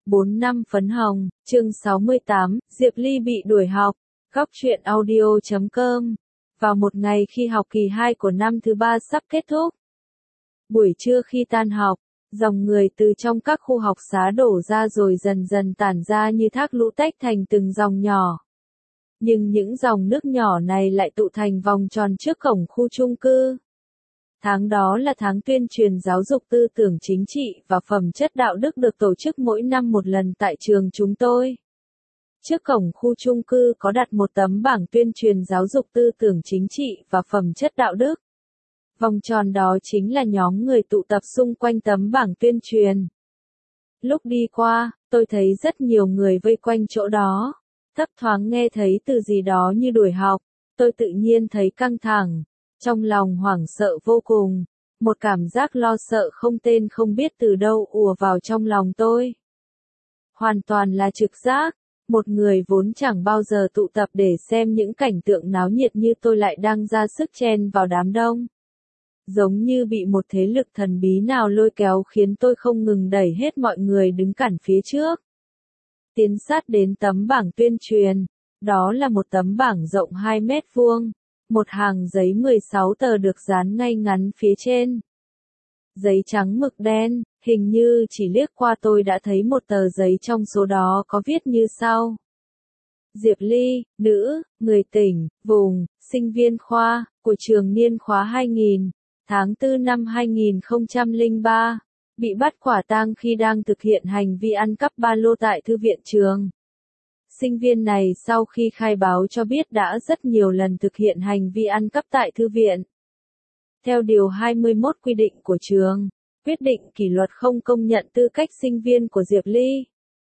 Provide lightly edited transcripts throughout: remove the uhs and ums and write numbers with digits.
4 năm phấn hồng, chương 68, Diệp Ly bị đuổi học. Góc truyện audio.com. Vào một ngày khi học kỳ 2 của năm thứ 3 sắp kết thúc. Buổi trưa khi tan học, dòng người từ trong các khu học xá đổ ra rồi dần dần tản ra như thác lũ tách thành từng dòng nhỏ. Nhưng những dòng nước nhỏ này lại tụ thành vòng tròn trước cổng khu chung cư. Tháng đó là tháng tuyên truyền giáo dục tư tưởng chính trị và phẩm chất đạo đức được tổ chức mỗi năm một lần tại trường chúng tôi. Trước cổng khu chung cư có đặt một tấm bảng tuyên truyền giáo dục tư tưởng chính trị và phẩm chất đạo đức. Vòng tròn đó chính là nhóm người tụ tập xung quanh tấm bảng tuyên truyền. Lúc đi qua, tôi thấy rất nhiều người vây quanh chỗ đó. Thấp thoáng nghe thấy từ gì đó như đuổi học, tôi tự nhiên thấy căng thẳng. Trong lòng hoảng sợ vô cùng, một cảm giác lo sợ không tên không biết từ đâu ùa vào trong lòng tôi. Hoàn toàn là trực giác, một người vốn chẳng bao giờ tụ tập để xem những cảnh tượng náo nhiệt như tôi lại đang ra sức chen vào đám đông. Giống như bị một thế lực thần bí nào lôi kéo khiến tôi không ngừng đẩy hết mọi người đứng cản phía trước. Tiến sát đến tấm bảng tuyên truyền, đó là một tấm bảng rộng 2 mét vuông. Một hàng giấy 16 tờ được dán ngay ngắn phía trên. Giấy trắng mực đen, hình như chỉ liếc qua tôi đã thấy một tờ giấy trong số đó có viết như sau. Diệp Ly, nữ, người tỉnh, vùng, sinh viên khoa, của trường niên khóa 2000, tháng 4 năm 2003, bị bắt quả tang khi đang thực hiện hành vi ăn cắp ba lô tại thư viện trường. Sinh viên này sau khi khai báo cho biết đã rất nhiều lần thực hiện hành vi ăn cắp tại thư viện. Theo Điều 21 quy định của trường, quyết định kỷ luật không công nhận tư cách sinh viên của Diệp Ly.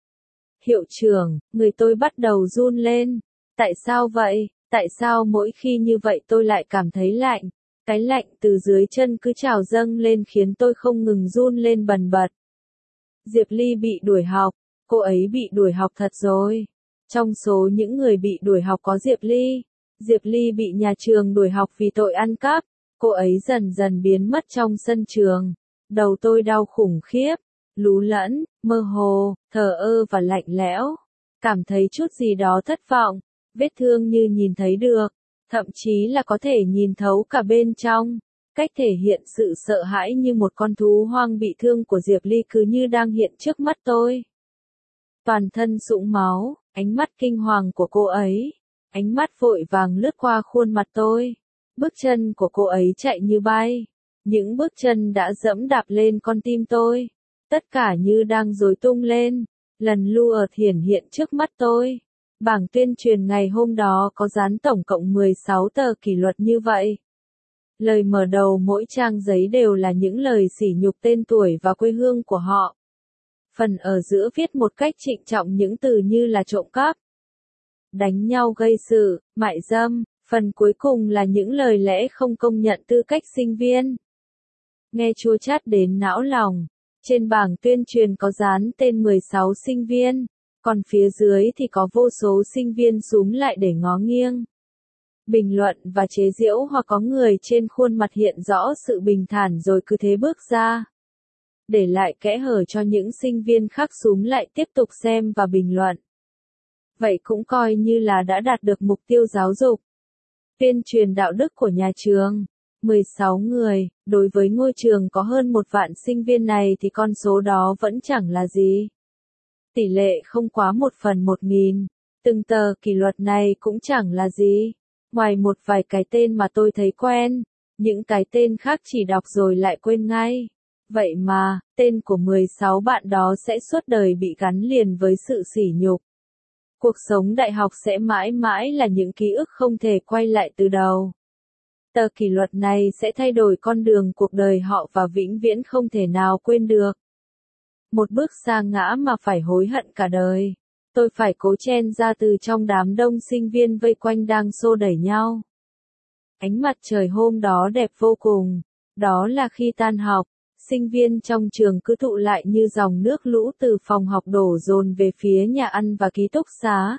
Hiệu trưởng, người tôi bắt đầu run lên. Tại sao vậy? Tại sao mỗi khi như vậy tôi lại cảm thấy lạnh? Cái lạnh từ dưới chân cứ trào dâng lên khiến tôi không ngừng run lên bần bật. Diệp Ly bị đuổi học, cô ấy bị đuổi học thật rồi. Trong số những người bị đuổi học có Diệp Ly. Diệp Ly bị nhà trường đuổi học vì tội ăn cắp. Cô ấy dần dần biến mất trong sân trường. Đầu tôi đau khủng khiếp, lú lẫn, mơ hồ, thờ ơ và lạnh lẽo. Cảm thấy chút gì đó thất vọng, vết thương như nhìn thấy được, thậm chí là có thể nhìn thấu cả bên trong. Cách thể hiện sự sợ hãi như một con thú hoang bị thương của Diệp Ly cứ như đang hiện trước mắt tôi. Toàn thân sũng máu, ánh mắt kinh hoàng của cô ấy, ánh mắt vội vàng lướt qua khuôn mặt tôi. Bước chân của cô ấy chạy như bay, những bước chân đã dẫm đạp lên con tim tôi. Tất cả như đang rối tung lên, lần lượt hiển hiện trước mắt tôi. Bảng tuyên truyền ngày hôm đó có dán tổng cộng 16 tờ kỷ luật như vậy. Lời mở đầu mỗi trang giấy đều là những lời sỉ nhục tên tuổi và quê hương của họ. Phần ở giữa viết một cách trịnh trọng những từ như là trộm cắp, đánh nhau gây sự, mại dâm. Phần cuối cùng là những lời lẽ không công nhận tư cách sinh viên. Nghe chua chát đến não lòng. Trên bảng tuyên truyền có dán tên 16 sinh viên, còn phía dưới thì có vô số sinh viên xúm lại để ngó nghiêng. Bình luận và chế giễu hoặc có người trên khuôn mặt hiện rõ sự bình thản rồi cứ thế bước ra. Để lại kẽ hở cho những sinh viên khác xúm lại tiếp tục xem và bình luận. Vậy cũng coi như là đã đạt được mục tiêu giáo dục. Tuyên truyền đạo đức của nhà trường. 16 người, đối với ngôi trường có hơn 1 vạn sinh viên này thì con số đó vẫn chẳng là gì. Tỷ lệ không quá 1/1000. Từng tờ kỷ luật này cũng chẳng là gì. Ngoài một vài cái tên mà tôi thấy quen, những cái tên khác chỉ đọc rồi lại quên ngay. Vậy mà, tên của 16 bạn đó sẽ suốt đời bị gắn liền với sự sỉ nhục. Cuộc sống đại học sẽ mãi mãi là những ký ức không thể quay lại từ đầu. Tờ kỷ luật này sẽ thay đổi con đường cuộc đời họ và vĩnh viễn không thể nào quên được. Một bước sa ngã mà phải hối hận cả đời. Tôi phải cố chen ra từ trong đám đông sinh viên vây quanh đang xô đẩy nhau. Ánh mặt trời hôm đó đẹp vô cùng. Đó là khi tan học, sinh viên trong trường cứ tụ lại như dòng nước lũ từ phòng học đổ dồn về phía nhà ăn và ký túc xá.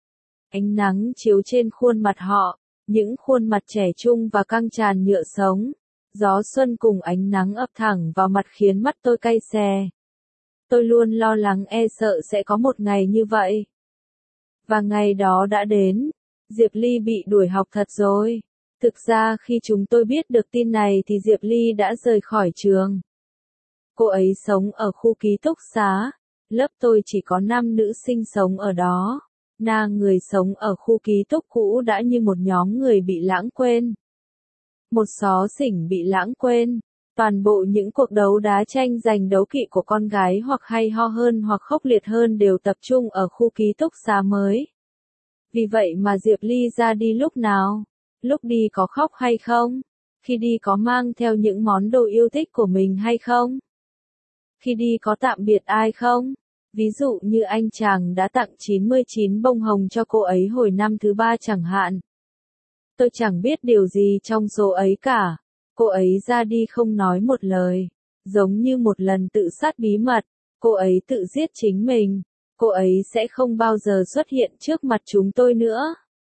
Ánh nắng chiếu trên khuôn mặt họ, những khuôn mặt trẻ trung và căng tràn nhựa sống. Gió xuân cùng ánh nắng ập thẳng vào mặt khiến mắt tôi cay xè. Tôi luôn lo lắng sợ sẽ có một ngày như vậy. Và ngày đó đã đến. Diệp Ly bị đuổi học thật rồi. Thực ra khi chúng tôi biết được tin này thì Diệp Ly đã rời khỏi trường. Cô ấy sống ở khu ký túc xá. Lớp tôi chỉ có 5 nữ sinh sống ở đó. Người sống ở khu ký túc cũ đã như một nhóm người bị lãng quên. Một xó xỉnh bị lãng quên. Toàn bộ những cuộc đấu đá tranh giành đấu kỵ của con gái hoặc hay ho hơn hoặc khốc liệt hơn đều tập trung ở khu ký túc xá mới. Vì vậy mà Diệp Ly ra đi lúc nào? Lúc đi có khóc hay không? Khi đi có mang theo những món đồ yêu thích của mình hay không? Khi đi có tạm biệt ai không? Ví dụ như anh chàng đã tặng 99 bông hồng cho cô ấy hồi năm thứ 3 chẳng hạn. Tôi chẳng biết điều gì trong số ấy cả. Cô ấy ra đi không nói một lời. Giống như một lần tự sát bí mật, cô ấy tự giết chính mình. Cô ấy sẽ không bao giờ xuất hiện trước mặt chúng tôi nữa.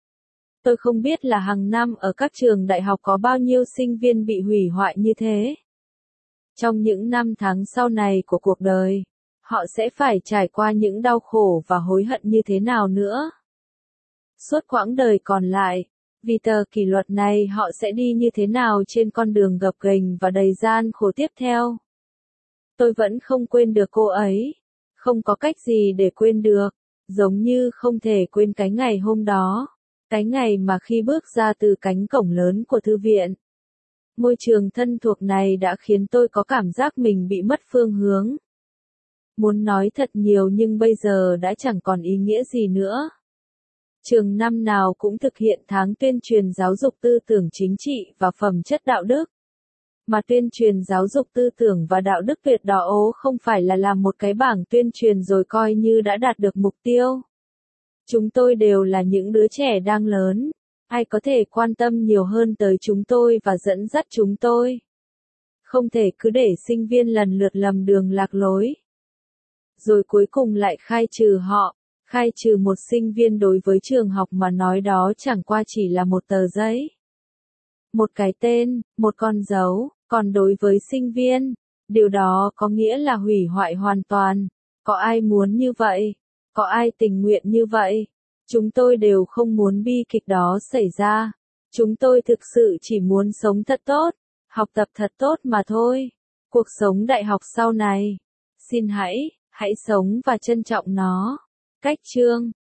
Tôi không biết là hàng năm ở các trường đại học có bao nhiêu sinh viên bị hủy hoại như thế. Trong những năm tháng sau này của cuộc đời, họ sẽ phải trải qua những đau khổ và hối hận như thế nào nữa. Suốt quãng đời còn lại, vì tờ kỷ luật này họ sẽ đi như thế nào trên con đường gập ghềnh và đầy gian khổ tiếp theo. Tôi vẫn không quên được cô ấy. Không có cách gì để quên được. Giống như không thể quên cái ngày hôm đó. Cái ngày mà khi bước ra từ cánh cổng lớn của thư viện. Môi trường thân thuộc này đã khiến tôi có cảm giác mình bị mất phương hướng. Muốn nói thật nhiều nhưng bây giờ đã chẳng còn ý nghĩa gì nữa. Trường năm nào cũng thực hiện tháng tuyên truyền giáo dục tư tưởng chính trị và phẩm chất đạo đức. Mà tuyên truyền giáo dục tư tưởng và đạo đức tuyệt đó không phải là làm một cái bảng tuyên truyền rồi coi như đã đạt được mục tiêu. Chúng tôi đều là những đứa trẻ đang lớn. Ai có thể quan tâm nhiều hơn tới chúng tôi và dẫn dắt chúng tôi? Không thể cứ để sinh viên lần lượt lầm đường lạc lối. Rồi cuối cùng lại khai trừ họ. Khai trừ một sinh viên đối với trường học mà nói đó chẳng qua chỉ là một tờ giấy. Một cái tên, một con dấu, còn đối với sinh viên, điều đó có nghĩa là hủy hoại hoàn toàn. Có ai muốn như vậy? Có ai tình nguyện như vậy? Chúng tôi đều không muốn bi kịch đó xảy ra. Chúng tôi thực sự chỉ muốn sống thật tốt, học tập thật tốt mà thôi. Cuộc sống đại học sau này, xin hãy sống và trân trọng nó. Cách chương